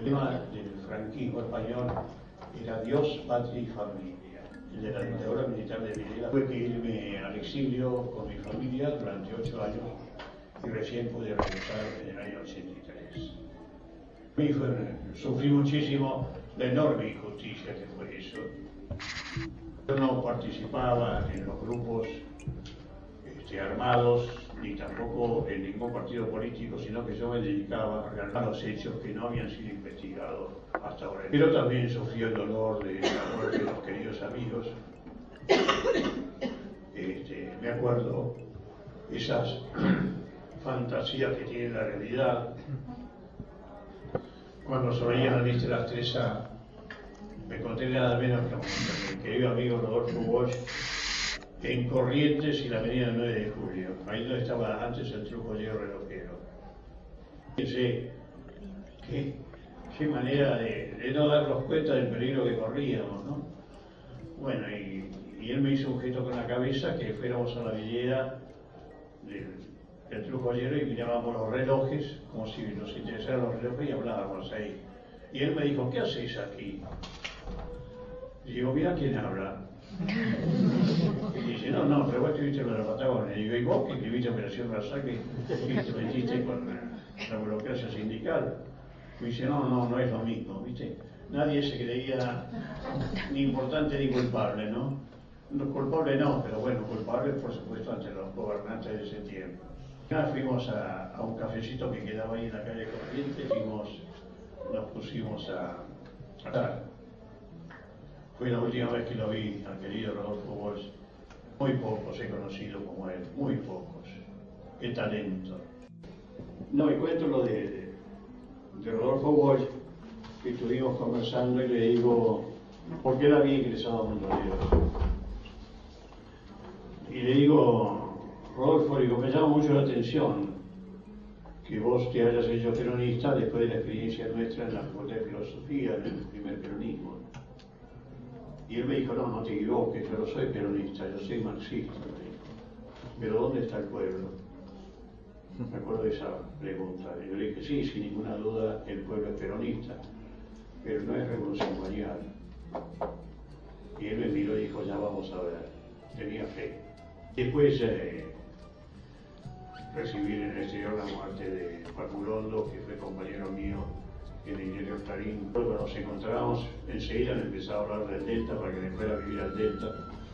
El lema del franquismo español era Dios, patria y familia. El de la dictadura militar de Videla fue que irme al exilio con mi familia durante 8 años y recién pude regresar en el año 83. Sufrí muchísimo la enorme injusticia que fue eso. Yo no participaba en los grupos armados, ni tampoco en ningún partido político, sino que yo me dedicaba a arreglar los hechos que no habían sido investigados hasta ahora. Pero también sufrí el dolor de la muerte de los queridos amigos. Me acuerdo esas fantasías que tiene la realidad. Cuando se veía la lista de las 3A, me encontré nada menos que a mi querido amigo Rodolfo Bosch en Corrientes y la avenida 9 de Julio, ahí donde estaba antes el Truffaut relojero. Pensé, qué manera de no darnos cuenta del peligro que corríamos, ¿no? Bueno, y él me hizo un gesto con la cabeza que fuéramos a la vidriera del Truffaut y mirábamos los relojes, como si nos interesaran los relojes y hablábamos ahí. Y él me dijo, ¿qué hacéis aquí? Y digo, mira quién habla. Y dice, no, pero vos estuviste en la Patagonia. Y digo, ¿y vos que escribiste Operación Masacre y te metiste con la burocracia sindical? Y dice, no es lo mismo, ¿viste? Nadie se creía ni importante ni culpable, ¿no? Culpable no, pero bueno, culpable por supuesto ante los gobernantes de ese tiempo. Fuimos a un cafecito que quedaba ahí en la calle Corrientes, nos pusimos a hablar. Fue la última vez que lo vi al querido Rodolfo Bosch. Muy pocos he conocido como él, muy pocos. Qué talento. No, y cuento lo de Rodolfo Bosch, que estuvimos conversando y le digo, ¿por qué él había ingresado a Montoneros? Y le digo, Rodolfo, me llama mucho la atención que vos te hayas hecho peronista después de la experiencia nuestra en la Facultad de Filosofía, en el primer peronismo. Y él me dijo, no te equivoques, yo no soy peronista, yo soy marxista. Pero ¿dónde está el pueblo? Me acuerdo de esa pregunta. Y yo le dije, sí, sin ninguna duda, el pueblo es peronista, pero no es revolución mañana. Y él me miró y dijo, ya vamos a ver. Tenía fe. Después recibir en el exterior la muerte de Faculondo, que fue compañero mío en el interior Clarín. Cuando nos encontrábamos, enseguida me empezaba a hablar del Delta para que me fuera a vivir al Delta.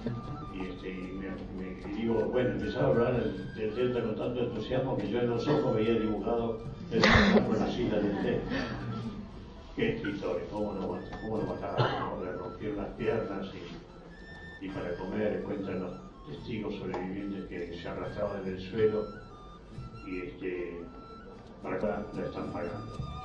Y digo, bueno, empezaba a hablar del Delta con tanto entusiasmo que yo en los ojos veía dibujado las islas del Delta. Qué escritores, cómo lo mataban, cómo le rompieron las piernas y para comer, cuentan los testigos sobrevivientes que se arrastraban en el suelo y para acá la están pagando.